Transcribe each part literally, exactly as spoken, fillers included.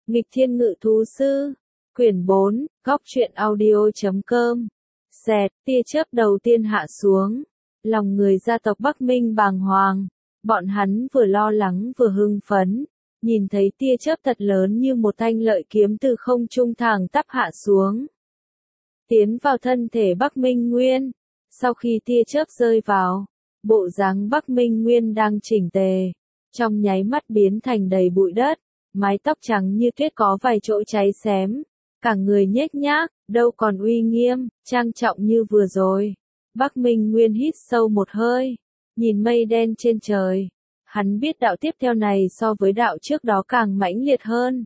Nghịch Thiên Ngự Thú Sư, quyển bốn, góc truyện audio.com. Xẹt, tia chớp đầu tiên hạ xuống. Lòng người gia tộc Bắc Minh bàng hoàng. Bọn hắn vừa lo lắng vừa hưng phấn. Nhìn thấy tia chớp thật lớn như một thanh lợi kiếm từ không trung thẳng tắp hạ xuống. Tiến vào thân thể Bắc Minh Nguyên. Sau khi tia chớp rơi vào, bộ dáng Bắc Minh Nguyên đang chỉnh tề. Trong nháy mắt biến thành đầy bụi đất. Mái tóc trắng như tuyết có vài chỗ cháy xém. Cả người nhếch nhác, đâu còn uy nghiêm, trang trọng như vừa rồi. Bắc Minh Nguyên hít sâu một hơi, nhìn mây đen trên trời. Hắn biết đạo tiếp theo này so với đạo trước đó càng mãnh liệt hơn.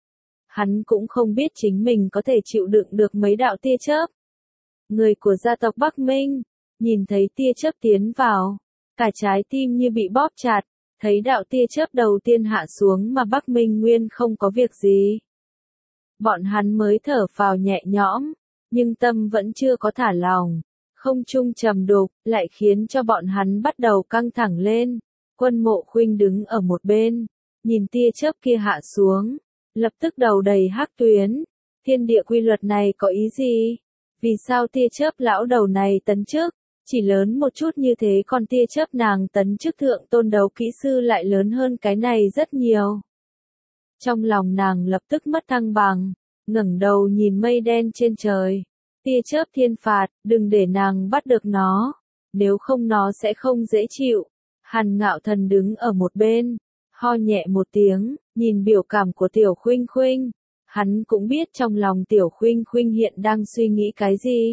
Hắn cũng không biết chính mình có thể chịu đựng được mấy đạo tia chớp. Người của gia tộc Bắc Minh, nhìn thấy tia chớp tiến vào, cả trái tim như bị bóp chặt. Thấy đạo tia chớp đầu tiên hạ xuống mà Bắc Minh Nguyên không có việc gì. Bọn hắn mới thở phào nhẹ nhõm, nhưng tâm vẫn chưa có thả lòng. Không trung trầm đục, lại khiến cho bọn hắn bắt đầu căng thẳng lên. Quân Mộ Khuynh đứng ở một bên, nhìn tia chớp kia hạ xuống, lập tức đầu đầy hắc tuyến. Thiên địa quy luật này có ý gì? Vì sao tia chớp lão đầu này tấn chức? Chỉ lớn một chút như thế còn tia chớp nàng tấn chức thượng tôn đấu kỹ sư lại lớn hơn cái này rất nhiều. Trong lòng nàng lập tức mất thăng bằng, ngẩng đầu nhìn mây đen trên trời. Tia chớp thiên phạt, đừng để nàng bắt được nó, nếu không nó sẽ không dễ chịu. Hàn Ngạo Thần đứng ở một bên, ho nhẹ một tiếng, nhìn biểu cảm của Tiểu Khuynh Khuynh. Hắn cũng biết trong lòng Tiểu Khuynh Khuynh hiện đang suy nghĩ cái gì.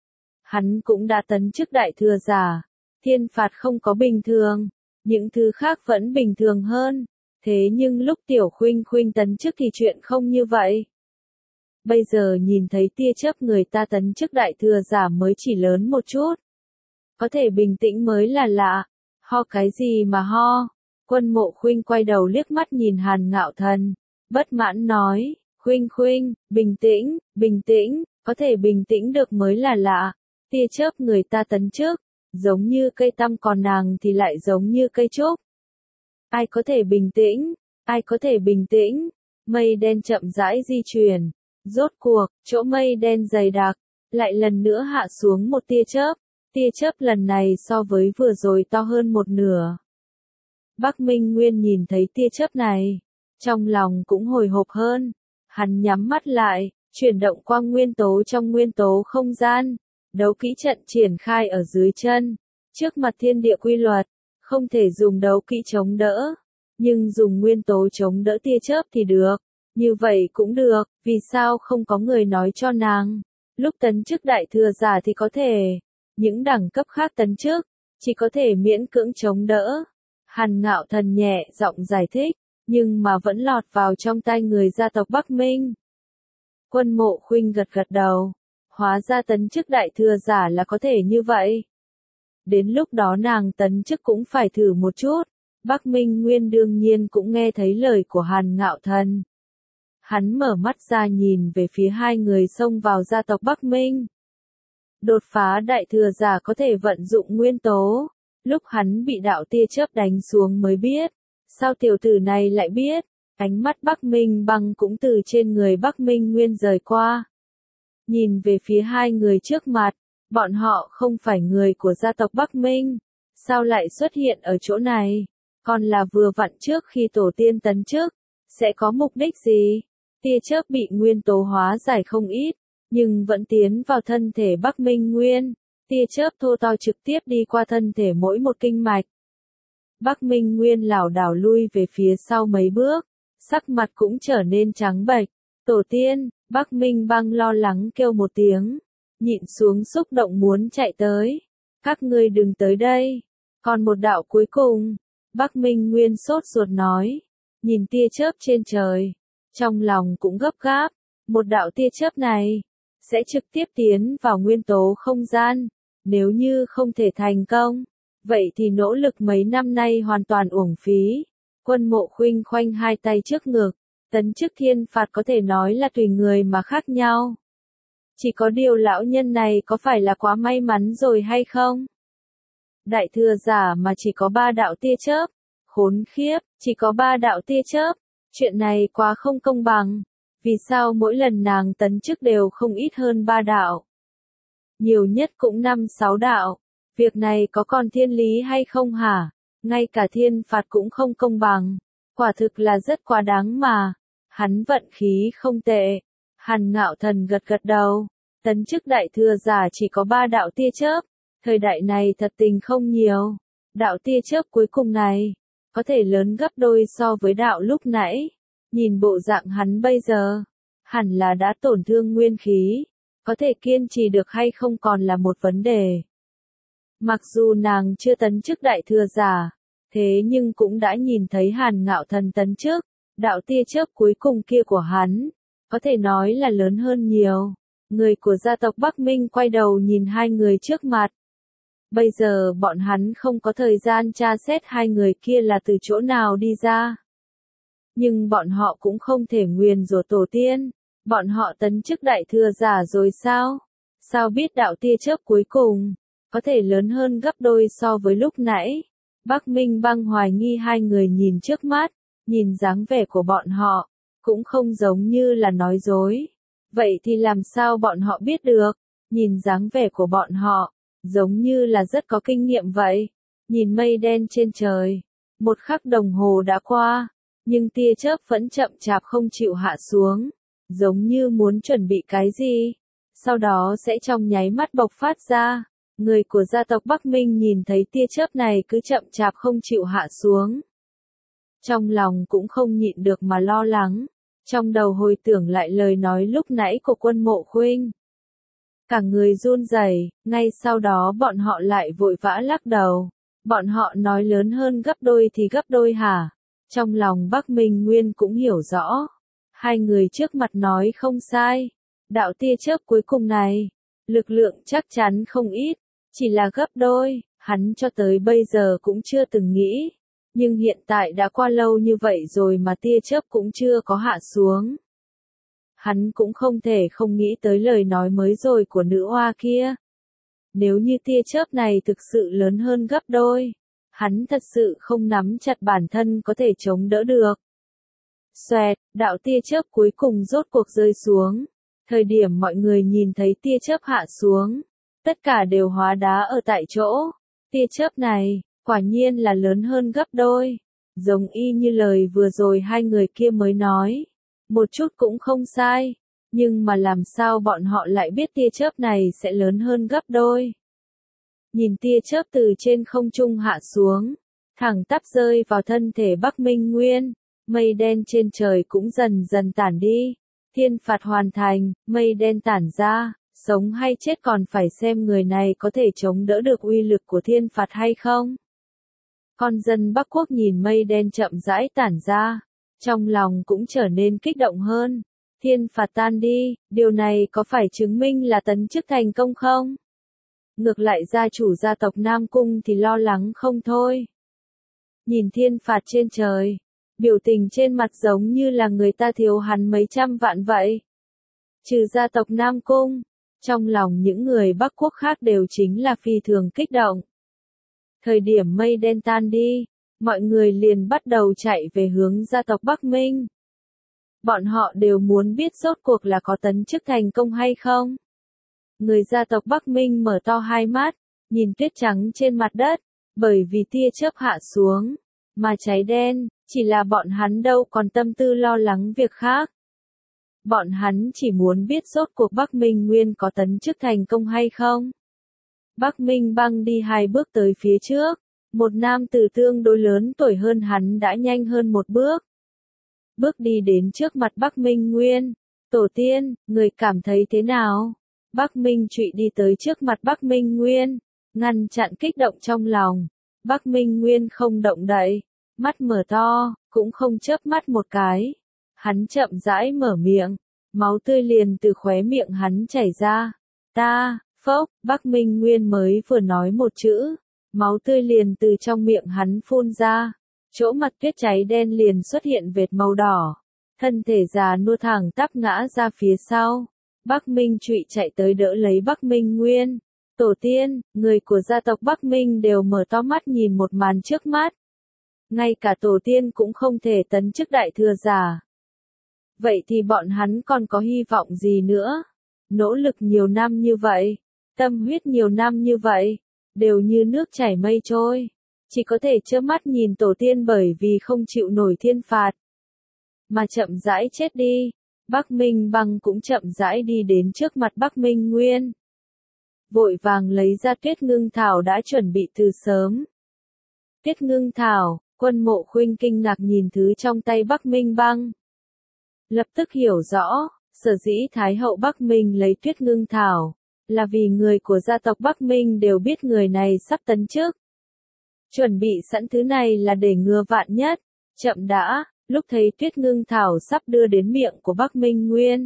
Hắn cũng đã tấn chức đại thừa giả, thiên phạt không có bình thường, những thứ khác vẫn bình thường hơn, thế nhưng lúc Tiểu Khuynh Khuynh tấn chức thì chuyện không như vậy. Bây giờ nhìn thấy tia chớp người ta tấn chức đại thừa giả mới chỉ lớn một chút. Có thể bình tĩnh mới là lạ, ho cái gì mà ho. Quân Mộ Khuynh quay đầu liếc mắt nhìn Hàn Ngạo Thần, bất mãn nói, Khuynh Khuynh, bình tĩnh, bình tĩnh, có thể bình tĩnh được mới là lạ. Tia chớp người ta tấn chức, giống như cây tăm còn nàng thì lại giống như cây trúc. Ai có thể bình tĩnh, ai có thể bình tĩnh, mây đen chậm rãi di chuyển, rốt cuộc, chỗ mây đen dày đặc, lại lần nữa hạ xuống một tia chớp, tia chớp lần này so với vừa rồi to hơn một nửa. Bắc Minh Nguyên nhìn thấy tia chớp này, trong lòng cũng hồi hộp hơn, hắn nhắm mắt lại, chuyển động quang nguyên tố trong nguyên tố không gian. Đấu kỹ trận triển khai ở dưới chân, trước mặt thiên địa quy luật, không thể dùng đấu kỹ chống đỡ, nhưng dùng nguyên tố chống đỡ tia chớp thì được, như vậy cũng được, vì sao không có người nói cho nàng, lúc tấn chức đại thừa giả thì có thể, những đẳng cấp khác tấn chức, chỉ có thể miễn cưỡng chống đỡ. Hàn Ngạo Thần nhẹ giọng giải thích, nhưng mà vẫn lọt vào trong tai người gia tộc Bắc Minh. Quân Mộ Khuynh gật gật đầu. Hóa ra tấn chức đại thừa giả là có thể như vậy. Đến lúc đó nàng tấn chức cũng phải thử một chút. Bắc Minh Nguyên đương nhiên cũng nghe thấy lời của Hàn Ngạo Thần. Hắn mở mắt ra nhìn về phía hai người xông vào gia tộc Bắc Minh. Đột phá đại thừa giả có thể vận dụng nguyên tố. Lúc hắn bị đạo tia chớp đánh xuống mới biết. Sao tiểu tử này lại biết? Ánh mắt Bắc Minh Băng cũng từ trên người Bắc Minh Nguyên rời qua. Nhìn về phía hai người trước mặt, bọn họ không phải người của gia tộc Bắc Minh, sao lại xuất hiện ở chỗ này, còn là vừa vặn trước khi tổ tiên tấn chức, sẽ có mục đích gì? Tia chớp bị nguyên tố hóa giải không ít, nhưng vẫn tiến vào thân thể Bắc Minh Nguyên, tia chớp thô to trực tiếp đi qua thân thể mỗi một kinh mạch. Bắc Minh Nguyên lảo đảo lui về phía sau mấy bước, sắc mặt cũng trở nên trắng bệch. Tổ tiên, Bắc Minh Băng lo lắng kêu một tiếng, nhịn xuống xúc động muốn chạy tới. Các ngươi đừng tới đây. Còn một đạo cuối cùng, Bắc Minh Nguyên sốt ruột nói, nhìn tia chớp trên trời, trong lòng cũng gấp gáp, một đạo tia chớp này, sẽ trực tiếp tiến vào nguyên tố không gian, nếu như không thể thành công, vậy thì nỗ lực mấy năm nay hoàn toàn uổng phí. Quân Mộ Khuynh khoanh hai tay trước ngực. Tấn chức thiên phạt có thể nói là tùy người mà khác nhau. Chỉ có điều lão nhân này có phải là quá may mắn rồi hay không? Đại thừa giả mà chỉ có ba đạo tia chớp. Khốn khiếp, chỉ có ba đạo tia chớp. Chuyện này quá không công bằng. Vì sao mỗi lần nàng tấn chức đều không ít hơn ba đạo? Nhiều nhất cũng năm sáu đạo. Việc này có còn thiên lý hay không hả? Ngay cả thiên phạt cũng không công bằng. Quả thực là rất quá đáng mà. Hắn vận khí không tệ. Hàn Ngạo Thần gật gật đầu. Tấn chức đại thừa giả chỉ có ba đạo tia chớp. Thời đại này thật tình không nhiều. Đạo tia chớp cuối cùng này, có thể lớn gấp đôi so với đạo lúc nãy. Nhìn bộ dạng hắn bây giờ, hẳn là đã tổn thương nguyên khí. Có thể kiên trì được hay không còn là một vấn đề. Mặc dù nàng chưa tấn chức đại thừa giả, thế nhưng cũng đã nhìn thấy Hàn Ngạo Thần tấn chức. Đạo tia chớp cuối cùng kia của hắn, có thể nói là lớn hơn nhiều. Người của gia tộc Bắc Minh quay đầu nhìn hai người trước mặt. Bây giờ bọn hắn không có thời gian tra xét hai người kia là từ chỗ nào đi ra. Nhưng bọn họ cũng không thể nguyền rủa tổ tiên. Bọn họ tấn chức đại thừa giả rồi sao? Sao biết đạo tia chớp cuối cùng, có thể lớn hơn gấp đôi so với lúc nãy? Bắc Minh Băng hoài nghi hai người nhìn trước mắt, nhìn dáng vẻ của bọn họ, cũng không giống như là nói dối. Vậy thì làm sao bọn họ biết được? Nhìn dáng vẻ của bọn họ, giống như là rất có kinh nghiệm vậy. Nhìn mây đen trên trời, một khắc đồng hồ đã qua, nhưng tia chớp vẫn chậm chạp không chịu hạ xuống, giống như muốn chuẩn bị cái gì, sau đó sẽ trong nháy mắt bộc phát ra. Người của gia tộc Bắc Minh nhìn thấy tia chớp này cứ chậm chạp không chịu hạ xuống. Trong lòng cũng không nhịn được mà lo lắng, trong đầu hồi tưởng lại lời nói lúc nãy của Quân Mộ Khuynh. Cả người run rẩy, ngay sau đó bọn họ lại vội vã lắc đầu. Bọn họ nói lớn hơn gấp đôi thì gấp đôi hả? Trong lòng Bắc Minh Nguyên cũng hiểu rõ. Hai người trước mặt nói không sai. Đạo tia chớp cuối cùng này, lực lượng chắc chắn không ít, chỉ là gấp đôi, hắn cho tới bây giờ cũng chưa từng nghĩ. Nhưng hiện tại đã qua lâu như vậy rồi mà tia chớp cũng chưa có hạ xuống. Hắn cũng không thể không nghĩ tới lời nói mới rồi của nữ oa kia. Nếu như tia chớp này thực sự lớn hơn gấp đôi, hắn thật sự không nắm chặt bản thân có thể chống đỡ được. Xoẹt, đạo tia chớp cuối cùng rốt cuộc rơi xuống. Thời điểm mọi người nhìn thấy tia chớp hạ xuống, tất cả đều hóa đá ở tại chỗ. Tia chớp này, quả nhiên là lớn hơn gấp đôi. Giống y như lời vừa rồi hai người kia mới nói. Một chút cũng không sai. Nhưng mà làm sao bọn họ lại biết tia chớp này sẽ lớn hơn gấp đôi. Nhìn tia chớp từ trên không trung hạ xuống, thẳng tắp rơi vào thân thể Bắc Minh Nguyên. Mây đen trên trời cũng dần dần tản đi. Thiên phạt hoàn thành, mây đen tản ra. Sống hay chết còn phải xem người này có thể chống đỡ được uy lực của thiên phạt hay không. Con dân Bắc Quốc nhìn mây đen chậm rãi tản ra, trong lòng cũng trở nên kích động hơn. Thiên phạt tan đi, điều này có phải chứng minh là tấn chức thành công không? Ngược lại gia chủ gia tộc Nam Cung thì lo lắng không thôi. Nhìn thiên phạt trên trời, biểu tình trên mặt giống như là người ta thiếu hắn mấy trăm vạn vậy. Trừ gia tộc Nam Cung, trong lòng những người Bắc Quốc khác đều chính là phi thường kích động. Thời điểm mây đen tan đi, mọi người liền bắt đầu chạy về hướng gia tộc Bắc Minh. Bọn họ đều muốn biết rốt cuộc là có tấn chức thành công hay không. Người gia tộc Bắc Minh mở to hai mắt, nhìn tuyết trắng trên mặt đất, bởi vì tia chớp hạ xuống, mà cháy đen, chỉ là bọn hắn đâu còn tâm tư lo lắng việc khác. Bọn hắn chỉ muốn biết rốt cuộc Bắc Minh Nguyên có tấn chức thành công hay không. Bắc Minh Băng đi hai bước tới phía trước, một nam tử tương đối lớn tuổi hơn hắn đã nhanh hơn một bước. Bước đi đến trước mặt Bắc Minh Nguyên. Tổ tiên, người cảm thấy thế nào? Bắc Minh Trụy đi tới trước mặt Bắc Minh Nguyên, ngăn chặn kích động trong lòng. Bắc Minh Nguyên không động đậy, mắt mở to, cũng không chớp mắt một cái. Hắn chậm rãi mở miệng, máu tươi liền từ khóe miệng hắn chảy ra. Ta, phốc, Bắc Minh Nguyên mới vừa nói một chữ, máu tươi liền từ trong miệng hắn phun ra. Chỗ mặt tuyết cháy đen liền xuất hiện vệt màu đỏ. Thân thể già nua thẳng tắp ngã ra phía sau. Bắc Minh Trụy chạy tới đỡ lấy Bắc Minh Nguyên. Tổ tiên, người của gia tộc Bắc Minh đều mở to mắt nhìn một màn trước mắt. ngay cả tổ tiên cũng không thể tấn chức đại thừa giả. Vậy thì bọn hắn còn có hy vọng gì nữa? Nỗ lực nhiều năm như vậy, tâm huyết nhiều năm như vậy, đều như nước chảy mây trôi, chỉ có thể trơ mắt nhìn tổ tiên bởi vì không chịu nổi thiên phạt mà chậm rãi chết đi. Bắc Minh Băng cũng chậm rãi đi đến trước mặt Bắc Minh Nguyên, vội vàng lấy ra Tuyết Ngưng Thảo đã chuẩn bị từ sớm. Tuyết Ngưng Thảo, Quân Mộ Khuynh kinh ngạc nhìn thứ trong tay Bắc Minh Băng, lập tức hiểu rõ, sở dĩ Thái hậu Bắc Minh lấy Tuyết Ngưng Thảo, là vì người của gia tộc Bắc Minh đều biết người này sắp tấn chức. Chuẩn bị sẵn thứ này là để ngừa vạn nhất. Chậm đã, lúc thấy Tuyết Ngưng Thảo sắp đưa đến miệng của Bắc Minh Nguyên,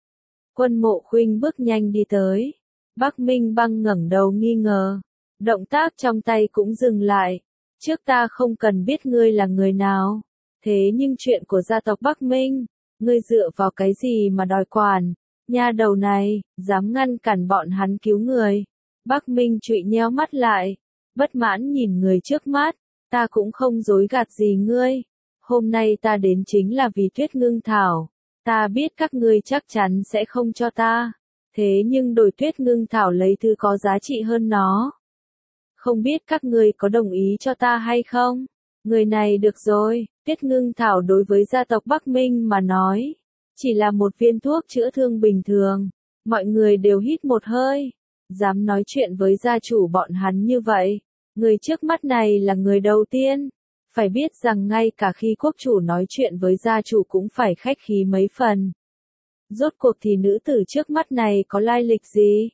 Quân Mộ Khuynh bước nhanh đi tới. Bắc Minh Băng ngẩng đầu nghi ngờ, động tác trong tay cũng dừng lại. Trước ta không cần biết ngươi là người nào, thế nhưng chuyện của gia tộc Bắc Minh, ngươi dựa vào cái gì mà đòi quản? Nha đầu này, dám ngăn cản bọn hắn cứu người. Bắc Minh trụy nheo mắt lại, bất mãn nhìn người trước mắt, ta cũng không dối gạt gì ngươi. Hôm nay ta đến chính là vì Tuyết Ngưng Thảo, ta biết các ngươi chắc chắn sẽ không cho ta, thế nhưng đổi Tuyết Ngưng Thảo lấy thứ có giá trị hơn nó. Không biết các ngươi có đồng ý cho ta hay không? Người này được rồi, Tuyết Ngưng Thảo đối với gia tộc Bắc Minh mà nói, chỉ là một viên thuốc chữa thương bình thường. Mọi người đều hít một hơi, dám nói chuyện với gia chủ bọn hắn như vậy. Người trước mắt này là người đầu tiên. Phải biết rằng ngay cả khi quốc chủ nói chuyện với gia chủ cũng phải khách khí mấy phần. Rốt cuộc thì nữ tử trước mắt này có lai lịch gì?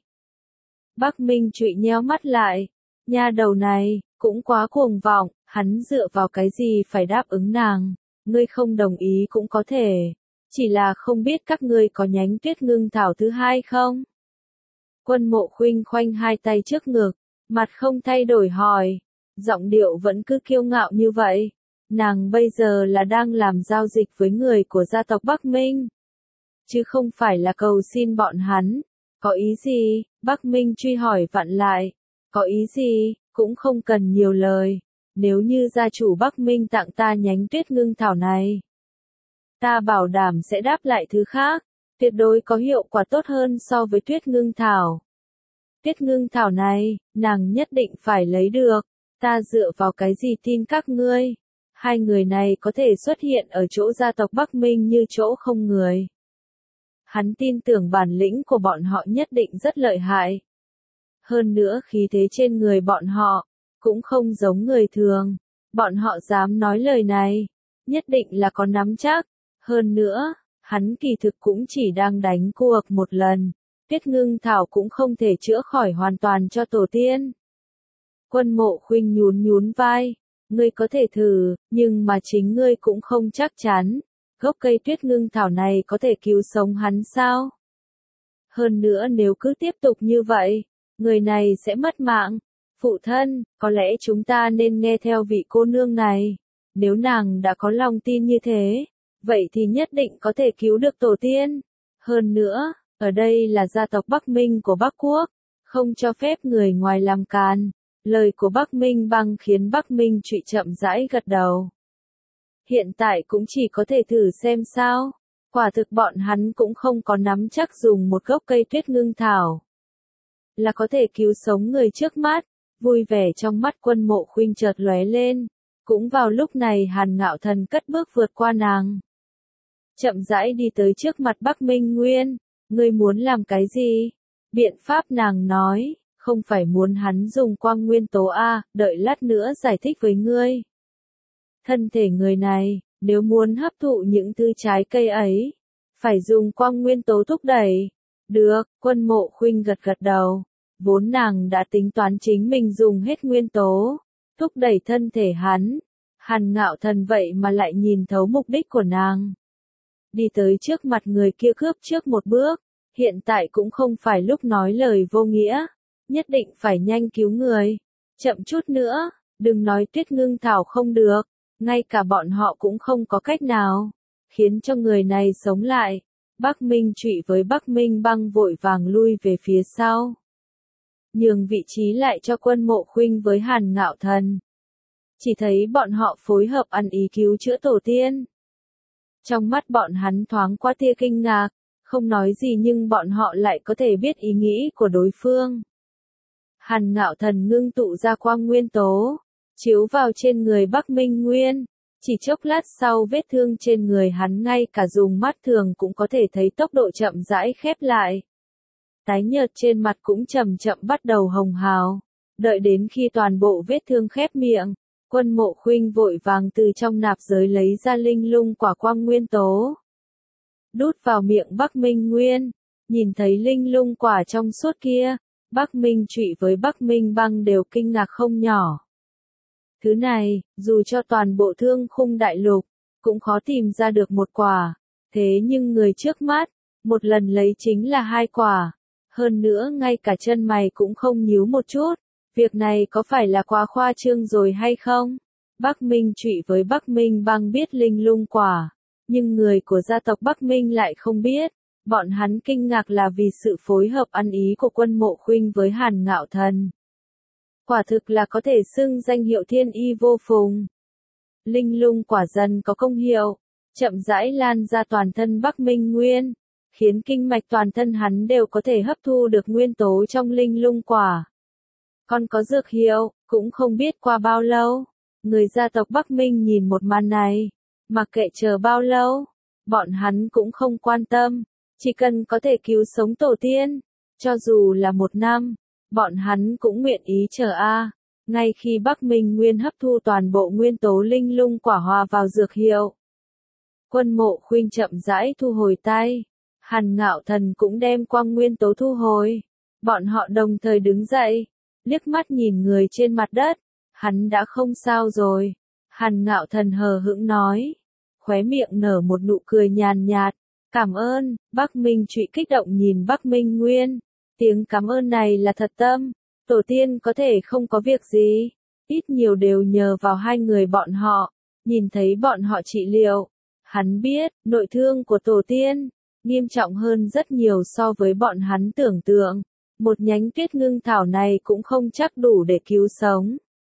Bắc Minh trụy nheo mắt lại. Nha đầu này, cũng quá cuồng vọng, hắn dựa vào cái gì phải đáp ứng nàng. Ngươi không đồng ý cũng có thể. Chỉ là không biết các ngươi có nhánh Tuyết Ngưng Thảo thứ hai không? Quân Mộ Khuynh khoanh hai tay trước ngực, mặt không thay đổi hỏi. Giọng điệu vẫn cứ kiêu ngạo như vậy. Nàng bây giờ là đang làm giao dịch với người của gia tộc Bắc Minh, chứ không phải là cầu xin bọn hắn. Có ý gì? Bắc Minh truy hỏi vặn lại. Có ý gì? Cũng không cần nhiều lời. Nếu như gia chủ Bắc Minh tặng ta nhánh Tuyết Ngưng Thảo này, ta bảo đảm sẽ đáp lại thứ khác, tuyệt đối có hiệu quả tốt hơn so với Tuyết Ngưng Thảo. Tuyết Ngưng Thảo này, nàng nhất định phải lấy được. Ta dựa vào cái gì tin các ngươi? Hai người này có thể xuất hiện ở chỗ gia tộc Bắc Minh như chỗ không người. Hắn tin tưởng bản lĩnh của bọn họ nhất định rất lợi hại. Hơn nữa khí thế trên người bọn họ, cũng không giống người thường. Bọn họ dám nói lời này, nhất định là có nắm chắc. Hơn nữa, hắn kỳ thực cũng chỉ đang đánh cuộc một lần. Tuyết Ngưng Thảo cũng không thể chữa khỏi hoàn toàn cho tổ tiên. Quân Mộ Khuynh nhún nhún vai. Ngươi có thể thử, nhưng mà chính ngươi cũng không chắc chắn. Gốc cây Tuyết Ngưng Thảo này có thể cứu sống hắn sao? Hơn nữa nếu cứ tiếp tục như vậy, người này sẽ mất mạng. Phụ thân, có lẽ chúng ta nên nghe theo vị cô nương này. Nếu nàng đã có lòng tin như thế, vậy thì nhất định có thể cứu được tổ tiên. Hơn nữa, ở đây là gia tộc Bắc Minh của Bắc Quốc, không cho phép người ngoài làm càn. Lời của Bắc Minh Băng khiến Bắc Minh trụy chậm rãi gật đầu. Hiện tại cũng chỉ có thể thử xem sao. Quả thực bọn hắn cũng không có nắm chắc dùng một gốc cây Tuyết Ngưng Thảo là có thể cứu sống người trước mắt. Vui vẻ trong mắt Quân Mộ Khuynh chợt lóe lên. Cũng vào lúc này Hàn Ngạo Thần cất bước vượt qua nàng, chậm rãi đi tới trước mặt Bắc Minh Nguyên. Ngươi muốn làm cái gì? Biện pháp nàng nói, không phải muốn hắn dùng quang nguyên tố a, đợi lát nữa giải thích với ngươi. Thân thể người này, nếu muốn hấp thụ những thứ trái cây ấy, phải dùng quang nguyên tố thúc đẩy. Được, Quân Mộ Khuynh gật gật đầu. Vốn nàng đã tính toán chính mình dùng hết nguyên tố, thúc đẩy thân thể hắn. Hàn Ngạo Thần vậy mà lại nhìn thấu mục đích của nàng. Đi tới trước mặt người kia cướp trước một bước. Hiện tại cũng không phải lúc nói lời vô nghĩa. Nhất định phải nhanh cứu người. Chậm chút nữa, đừng nói Tuyết Ngưng Thảo không được. Ngay cả bọn họ cũng không có cách nào khiến cho người này sống lại. Bắc Minh trụy với Bắc Minh Băng vội vàng lui về phía sau, nhường vị trí lại cho Quân Mộ Khuynh với Hàn Ngạo Thần. chỉ thấy bọn họ phối hợp ăn ý cứu chữa tổ tiên. Trong mắt bọn hắn thoáng qua tia kinh ngạc, không nói gì nhưng bọn họ lại có thể biết ý nghĩ của đối phương. Hàn Ngạo Thần ngưng tụ ra quang nguyên tố, chiếu vào trên người Bắc Minh Nguyên. Chỉ chốc lát sau vết thương trên người hắn ngay cả dùng mắt thường cũng có thể thấy tốc độ chậm rãi khép lại. Tái nhợt trên mặt cũng chậm chậm bắt đầu hồng hào. Đợi đến khi toàn bộ vết thương khép miệng, Quân Mộ Khuynh vội vàng từ trong nạp giới lấy ra linh lung quả quang nguyên tố. Đút vào miệng Bắc Minh Nguyên, nhìn thấy linh lung quả trong suốt kia, Bắc Minh Trụy với Bắc Minh Băng đều kinh ngạc không nhỏ. Thứ này, dù cho toàn bộ Thương Khung Đại Lục, cũng khó tìm ra được một quả, thế nhưng người trước mắt, một lần lấy chính là hai quả, hơn nữa ngay cả chân mày cũng không nhíu một chút, việc này có phải là quá khoa trương rồi hay không? Bắc Minh Trụy với Bắc Minh Băng biết linh lung quả, nhưng người của gia tộc Bắc Minh lại không biết. Bọn hắn kinh ngạc là vì sự phối hợp ăn ý của Quân Mộ Khuynh với Hàn Ngạo Thần. Quả thực là có thể xưng danh hiệu thiên y vô phùng. Linh lung quả dần có công hiệu, chậm rãi lan ra toàn thân Bắc Minh Nguyên, khiến kinh mạch toàn thân hắn đều có thể hấp thu được nguyên tố trong linh lung quả. Còn có dược hiệu, cũng không biết qua bao lâu, người gia tộc Bắc Minh nhìn một màn này, mặc kệ chờ bao lâu, bọn hắn cũng không quan tâm. Chỉ cần có thể cứu sống tổ tiên, cho dù là một năm, bọn hắn cũng nguyện ý chờ a. Ngay khi Bắc Minh Nguyên hấp thu toàn bộ nguyên tố linh lung quả hòa vào dược hiệu, Quân Mộ Khuynh chậm rãi thu hồi tay, Hàn Ngạo Thần cũng đem quang nguyên tố thu hồi. Bọn họ đồng thời đứng dậy, liếc mắt nhìn người trên mặt đất, hắn đã không sao rồi. Hàn Ngạo Thần hờ hững nói, khóe miệng nở một nụ cười nhàn nhạt. Cảm ơn, Bắc Minh Trụy kích động nhìn Bắc Minh Nguyên. Tiếng cảm ơn này là thật tâm. Tổ tiên có thể không có việc gì. Ít nhiều đều nhờ vào hai người bọn họ. Nhìn thấy bọn họ trị liệu. Hắn biết, nội thương của tổ tiên, nghiêm trọng hơn rất nhiều so với bọn hắn tưởng tượng. Một nhánh tuyết ngưng thảo này cũng không chắc đủ để cứu sống.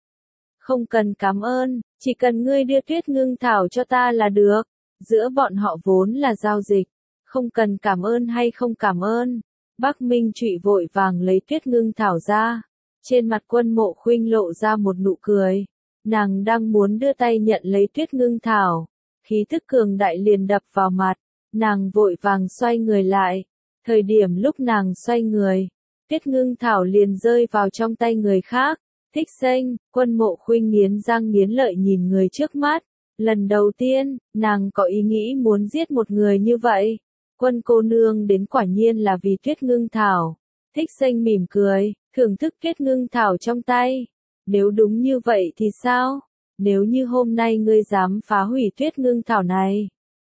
Không cần cảm ơn, chỉ cần ngươi đưa tuyết ngưng thảo cho ta là được. Giữa bọn họ vốn là giao dịch, không cần cảm ơn hay không cảm ơn. Bắc Minh Trụy vội vàng lấy tuyết ngưng thảo ra. Trên mặt Quân Mộ Khuynh lộ ra một nụ cười. Nàng đang muốn đưa tay nhận lấy tuyết ngưng thảo. Khí thức cường đại liền đập vào mặt. Nàng vội vàng xoay người lại. Thời điểm lúc nàng xoay người, tuyết ngưng thảo liền rơi vào trong tay người khác. Thích Xanh, Quân Mộ Khuynh nghiến răng nghiến lợi nhìn người trước mắt. Lần đầu tiên, nàng có ý nghĩ muốn giết một người như vậy. Quân cô nương đến quả nhiên là vì tuyết ngưng thảo. Thích Xanh mỉm cười, thưởng thức tuyết ngưng thảo trong tay. Nếu đúng như vậy thì sao? Nếu như hôm nay ngươi dám phá hủy tuyết ngưng thảo này,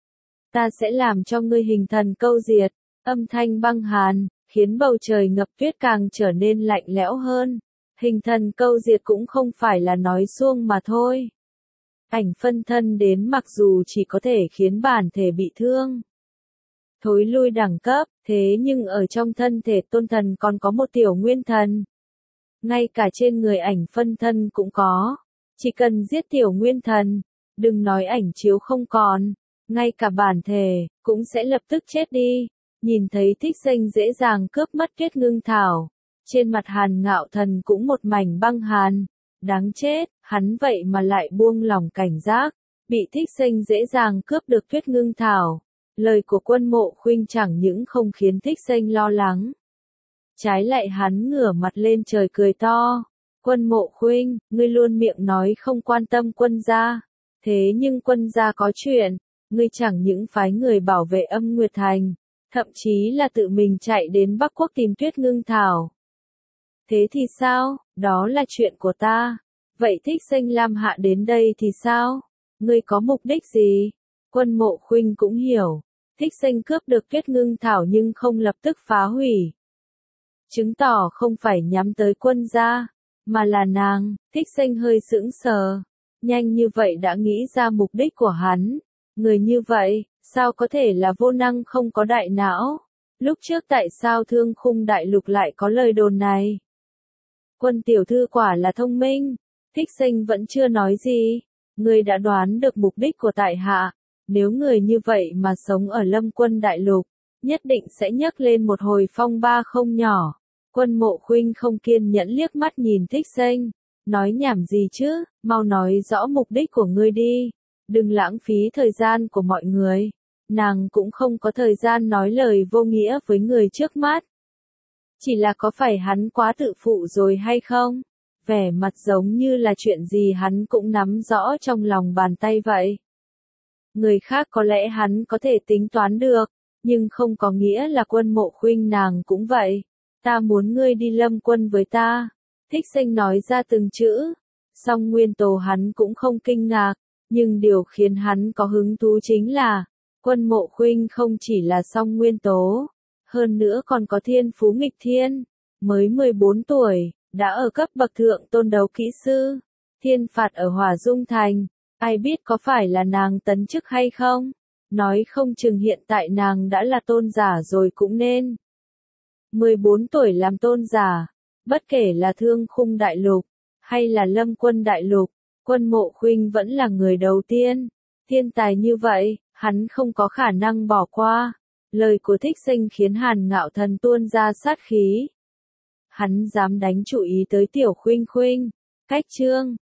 ta sẽ làm cho ngươi hình thần câu diệt. Âm thanh băng hàn, khiến bầu trời ngập tuyết càng trở nên lạnh lẽo hơn. Hình thần câu diệt cũng không phải là nói suông mà thôi. Ảnh phân thân đến mặc dù chỉ có thể khiến bản thể bị thương, thối lui đẳng cấp, thế nhưng ở trong thân thể tôn thần còn có một tiểu nguyên thần. Ngay cả trên người ảnh phân thân cũng có. Chỉ cần giết tiểu nguyên thần, đừng nói ảnh chiếu không còn, ngay cả bản thể, cũng sẽ lập tức chết đi. Nhìn thấy Thích Xanh dễ dàng cướp mất tuyết ngưng thảo. Trên mặt Hàn Ngạo Thần cũng một mảnh băng hàn. Đáng chết, hắn vậy mà lại buông lỏng cảnh giác, bị Thích Xanh dễ dàng cướp được tuyết ngưng thảo. Lời của Quân Mộ Khuynh chẳng những không khiến Thích Xanh lo lắng, trái lại hắn ngửa mặt lên trời cười to. Quân Mộ Khuynh, ngươi luôn miệng nói không quan tâm quân gia, thế nhưng quân gia có chuyện, ngươi chẳng những phái người bảo vệ Âm Nguyệt Thành, thậm chí là tự mình chạy đến Bắc Quốc tìm tuyết ngưng thảo. Thế thì sao, đó là chuyện của ta. Vậy Thích Xanh Lam Hạ đến đây thì sao? Ngươi có mục đích gì? Quân Mộ Khuynh cũng hiểu. Thích Xanh cướp được tuyết ngưng thảo nhưng không lập tức phá hủy. Chứng tỏ không phải nhắm tới quân gia, mà là nàng. Thích Xanh hơi sững sờ. Nhanh như vậy đã nghĩ ra mục đích của hắn. Người như vậy, sao có thể là vô năng không có đại não? Lúc trước tại sao Thương Khung Đại Lục lại có lời đồn này? Quân tiểu thư quả là thông minh, Thích Sinh vẫn chưa nói gì. Ngươi đã đoán được mục đích của tại hạ. Nếu người như vậy mà sống ở Lâm Quân Đại Lục, nhất định sẽ nhấc lên một hồi phong ba không nhỏ. Quân Mộ Khuynh không kiên nhẫn liếc mắt nhìn Thích Sinh. Nói nhảm gì chứ, mau nói rõ mục đích của ngươi đi. Đừng lãng phí thời gian của mọi người. Nàng cũng không có thời gian nói lời vô nghĩa với người trước mắt. Chỉ là có phải hắn quá tự phụ rồi hay không? Vẻ mặt giống như là chuyện gì hắn cũng nắm rõ trong lòng bàn tay vậy. Người khác có lẽ hắn có thể tính toán được, nhưng không có nghĩa là Quân Mộ Khuynh nàng cũng vậy. Ta muốn ngươi đi Lâm Quân với ta. Thích Sinh nói ra từng chữ. Song Nguyên Tố hắn cũng không kinh ngạc, nhưng điều khiến hắn có hứng thú chính là, Quân Mộ Khuynh không chỉ là Song Nguyên Tố, hơn nữa còn có thiên phú nghịch thiên, mới mười bốn tuổi, đã ở cấp bậc thượng tôn đấu kỹ sư, thiên phạt ở Hỏa Dung Thành, ai biết có phải là nàng tấn chức hay không, nói không chừng hiện tại nàng đã là tôn giả rồi cũng nên. mười bốn tuổi làm tôn giả, bất kể là Thương Khung Đại Lục, hay là Lâm Quân Đại Lục, Quân Mộ Khuynh vẫn là người đầu tiên. Thiên tài như vậy, hắn không có khả năng bỏ qua. Lời của Thích Sinh khiến Hàn Ngạo Thần tuôn ra sát khí. Hắn dám đánh chủ ý tới Tiểu Khuynh Khuynh. Cách chương